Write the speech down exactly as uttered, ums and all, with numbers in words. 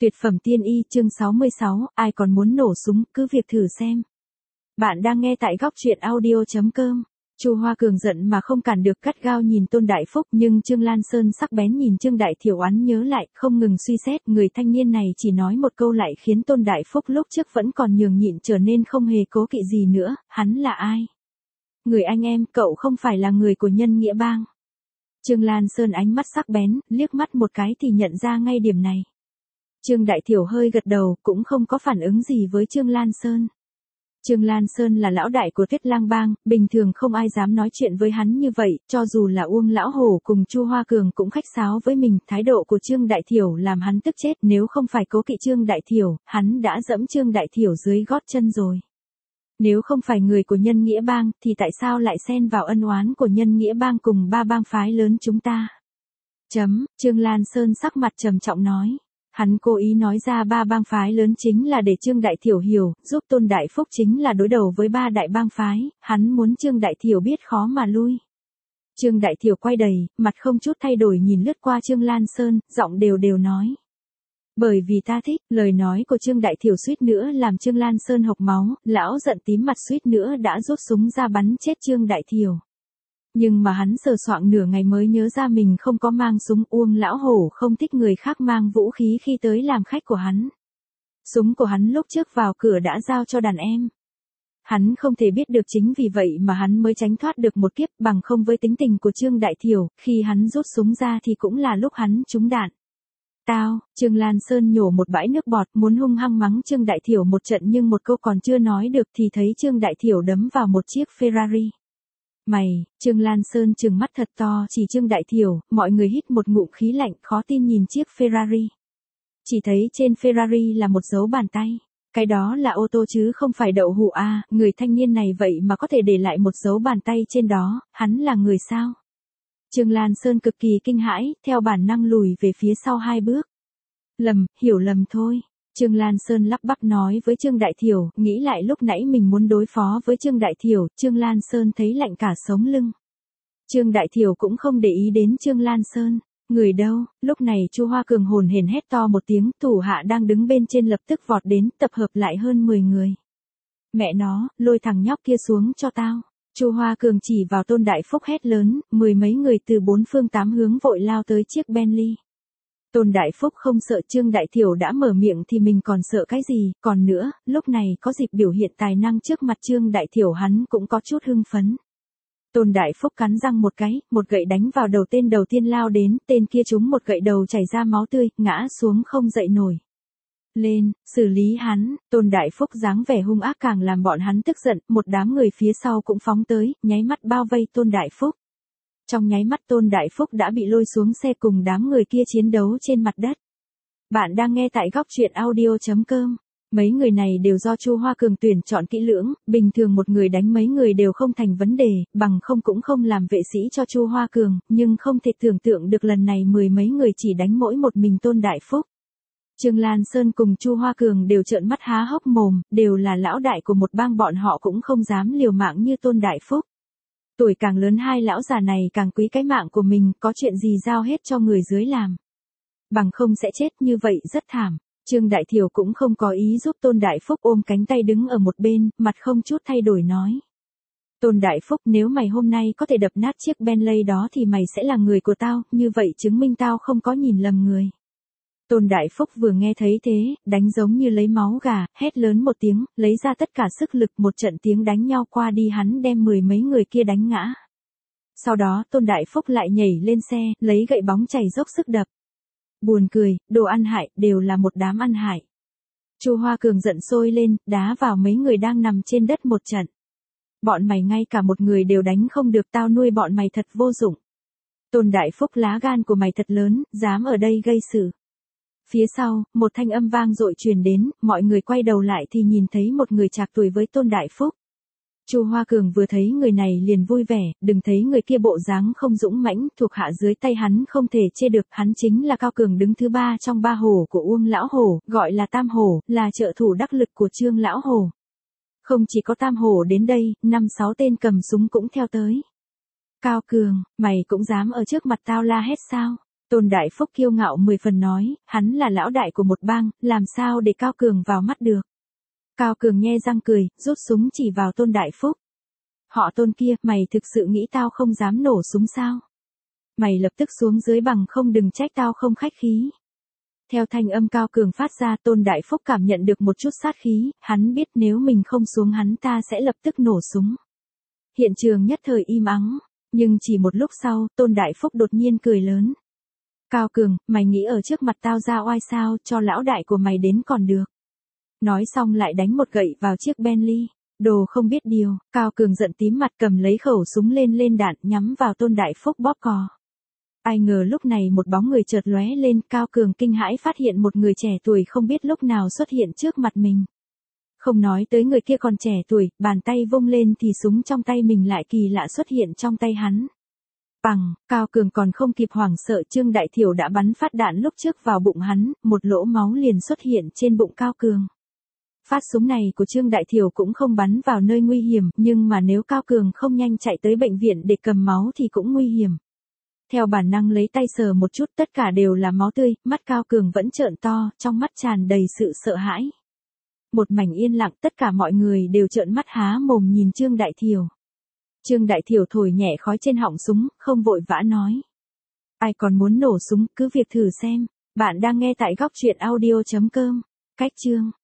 Tuyệt phẩm tiên y chương sáu mươi sáu, ai còn muốn nổ súng, cứ việc thử xem. Bạn đang nghe tại góc truyện audio.com. Chu Hoa Cường giận mà không cản được, cắt gao nhìn Tôn Đại Phúc, nhưng Trương Lan Sơn sắc bén nhìn Trương Đại Thiểu oán nhớ lại, không ngừng suy xét, người thanh niên này chỉ nói một câu lại khiến Tôn Đại Phúc lúc trước vẫn còn nhường nhịn trở nên không hề cố kỵ gì nữa, hắn là ai? Người anh em, cậu không phải là người của Nhân Nghĩa Bang. Trương Lan Sơn ánh mắt sắc bén, liếc mắt một cái thì nhận ra ngay điểm này. Trương Đại Thiểu hơi gật đầu, cũng không có phản ứng gì với Trương Lan Sơn. Trương Lan Sơn là lão đại của Tuyết Lang Bang, bình thường không ai dám nói chuyện với hắn như vậy, cho dù là Uông Lão Hổ cùng Chu Hoa Cường cũng khách sáo với mình, thái độ của Trương Đại Thiểu làm hắn tức chết, nếu không phải cố kỵ Trương Đại Thiểu, hắn đã dẫm Trương Đại Thiểu dưới gót chân rồi. Nếu không phải người của Nhân Nghĩa Bang, thì tại sao lại xen vào ân oán của Nhân Nghĩa Bang cùng ba bang phái lớn chúng ta? Chấm, Trương Lan Sơn sắc mặt trầm trọng nói. Hắn cố ý nói ra ba bang phái lớn chính là để Trương Đại Thiểu hiểu, giúp Tôn Đại Phúc chính là đối đầu với ba đại bang phái, hắn muốn Trương Đại Thiểu biết khó mà lui. Trương Đại Thiểu quay đầy, mặt không chút thay đổi nhìn lướt qua Trương Lan Sơn, giọng đều đều nói. Bởi vì ta thích, lời nói của Trương Đại Thiểu suýt nữa làm Trương Lan Sơn hộc máu, lão giận tím mặt suýt nữa đã rút súng ra bắn chết Trương Đại Thiểu. Nhưng mà hắn sờ soạng nửa ngày mới nhớ ra mình không có mang súng. Uông Lão Hổ không thích người khác mang vũ khí khi tới làm khách của hắn. Súng của hắn lúc trước vào cửa đã giao cho đàn em. Hắn không thể biết được, chính vì vậy mà hắn mới tránh thoát được một kiếp, bằng không với tính tình của Trương Đại Thiểu, khi hắn rút súng ra thì cũng là lúc hắn trúng đạn. Tao, Trương Lan Sơn nhổ một bãi nước bọt, muốn hung hăng mắng Trương Đại Thiểu một trận nhưng một câu còn chưa nói được thì thấy Trương Đại Thiểu đấm vào một chiếc Ferrari. Mày, Trương Lan Sơn trừng mắt thật to chỉ Trương Đại Thiểu, mọi người hít một ngụm khí lạnh khó tin nhìn chiếc Ferrari. Chỉ thấy trên Ferrari là một dấu bàn tay. Cái đó là ô tô chứ không phải đậu hũ à, người thanh niên này vậy mà có thể để lại một dấu bàn tay trên đó, hắn là người sao? Trương Lan Sơn cực kỳ kinh hãi, theo bản năng lùi về phía sau hai bước. Lầm, hiểu lầm thôi. Trương Lan Sơn lắp bắp nói với Trương Đại Thiểu, nghĩ lại lúc nãy mình muốn đối phó với Trương Đại Thiểu, Trương Lan Sơn thấy lạnh cả sống lưng. Trương Đại Thiểu cũng không để ý đến Trương Lan Sơn. Người đâu? Lúc này Chu Hoa Cường hồn hển hét to một tiếng, thủ hạ đang đứng bên trên lập tức vọt đến, tập hợp lại hơn mười người. Mẹ nó, lôi thằng nhóc kia xuống cho tao. Chu Hoa Cường chỉ vào Tôn Đại Phúc hét lớn, mười mấy người từ bốn phương tám hướng vội lao tới chiếc Bentley. Tôn Đại Phúc không sợ Trương Đại Thiểu đã mở miệng thì mình còn sợ cái gì, còn nữa, lúc này có dịp biểu hiện tài năng trước mặt Trương Đại Thiểu hắn cũng có chút hưng phấn. Tôn Đại Phúc cắn răng một cái, một gậy đánh vào đầu tên đầu tiên lao đến, tên kia trúng một gậy đầu chảy ra máu tươi, ngã xuống không dậy nổi. Lên, xử lý hắn. Tôn Đại Phúc dáng vẻ hung ác càng làm bọn hắn tức giận, một đám người phía sau cũng phóng tới, nháy mắt bao vây Tôn Đại Phúc. Trong nháy mắt Tôn Đại Phúc đã bị lôi xuống xe cùng đám người kia chiến đấu trên mặt đất. Bạn đang nghe tại góc truyện audio.com. Mấy người này đều do Chu Hoa Cường tuyển chọn kỹ lưỡng, bình thường một người đánh mấy người đều không thành vấn đề, bằng không cũng không làm vệ sĩ cho Chu Hoa Cường, nhưng không thể tưởng tượng được lần này mười mấy người chỉ đánh mỗi một mình Tôn Đại Phúc. Trương Lan Sơn cùng Chu Hoa Cường đều trợn mắt há hốc mồm, đều là lão đại của một bang, bọn họ cũng không dám liều mạng như Tôn Đại Phúc. Tuổi càng lớn hai lão già này càng quý cái mạng của mình, có chuyện gì giao hết cho người dưới làm. Bằng không sẽ chết, như vậy rất thảm. Trương Đại Thiểu cũng không có ý giúp Tôn Đại Phúc, ôm cánh tay đứng ở một bên, mặt không chút thay đổi nói. Tôn Đại Phúc, nếu mày hôm nay có thể đập nát chiếc Bentley đó thì mày sẽ là người của tao, như vậy chứng minh tao không có nhìn lầm người. Tôn Đại Phúc vừa nghe thấy thế, đánh giống như lấy máu gà, hét lớn một tiếng, lấy ra tất cả sức lực, một trận tiếng đánh nhau qua đi hắn đem mười mấy người kia đánh ngã. Sau đó Tôn Đại Phúc lại nhảy lên xe, lấy gậy bóng chảy dốc sức đập. Buồn cười, đồ ăn hại, đều là một đám ăn hại. Chu Hoa Cường giận sôi lên, đá vào mấy người đang nằm trên đất một trận. Bọn mày ngay cả một người đều đánh không được, tao nuôi bọn mày thật vô dụng. Tôn Đại Phúc, lá gan của mày thật lớn, dám ở đây gây sự. Phía sau, một thanh âm vang dội truyền đến, mọi người quay đầu lại thì nhìn thấy một người trạc tuổi với Tôn Đại Phúc. Chu Hoa Cường vừa thấy người này liền vui vẻ, đừng thấy người kia bộ dáng không dũng mãnh, thuộc hạ dưới tay hắn không thể chê được, hắn chính là Cao Cường đứng thứ ba trong ba hổ của Uông Lão Hổ, gọi là Tam Hổ, là trợ thủ đắc lực của Trương Lão Hổ. Không chỉ có Tam Hổ đến đây, năm sáu tên cầm súng cũng theo tới. Cao Cường, mày cũng dám ở trước mặt tao la hét sao? Tôn Đại Phúc kiêu ngạo mười phần nói, hắn là lão đại của một bang, làm sao để Cao Cường vào mắt được. Cao Cường nhe răng cười, rút súng chỉ vào Tôn Đại Phúc. Họ Tôn kia, mày thực sự nghĩ tao không dám nổ súng sao? Mày lập tức xuống dưới bằng không đừng trách tao không khách khí. Theo thanh âm Cao Cường phát ra, Tôn Đại Phúc cảm nhận được một chút sát khí, hắn biết nếu mình không xuống hắn ta sẽ lập tức nổ súng. Hiện trường nhất thời im ắng, nhưng chỉ một lúc sau, Tôn Đại Phúc đột nhiên cười lớn. Cao Cường, mày nghĩ ở trước mặt tao ra oai sao, cho lão đại của mày đến còn được. Nói xong lại đánh một gậy vào chiếc Bentley. Đồ không biết điều, Cao Cường giận tím mặt cầm lấy khẩu súng lên lên đạn nhắm vào Tôn Đại Phúc bóp cò. Ai ngờ lúc này một bóng người chợt lóe lên, Cao Cường kinh hãi phát hiện một người trẻ tuổi không biết lúc nào xuất hiện trước mặt mình. Không nói tới người kia còn trẻ tuổi, bàn tay vung lên thì súng trong tay mình lại kỳ lạ xuất hiện trong tay hắn. Bằng, Cao Cường còn không kịp hoảng sợ, Trương Đại Thiểu đã bắn phát đạn lúc trước vào bụng hắn, một lỗ máu liền xuất hiện trên bụng Cao Cường. Phát súng này của Trương Đại Thiểu cũng không bắn vào nơi nguy hiểm, nhưng mà nếu Cao Cường không nhanh chạy tới bệnh viện để cầm máu thì cũng nguy hiểm. Theo bản năng lấy tay sờ một chút, tất cả đều là máu tươi, mắt Cao Cường vẫn trợn to, trong mắt tràn đầy sự sợ hãi. Một mảnh yên lặng, tất cả mọi người đều trợn mắt há mồm nhìn Trương Đại Thiểu. Trương Đại Thiểu thổi nhẹ khói trên họng súng, không vội vã nói. Ai còn muốn nổ súng, cứ việc thử xem. Bạn đang nghe tại góc truyện audio chấm com. Cách chương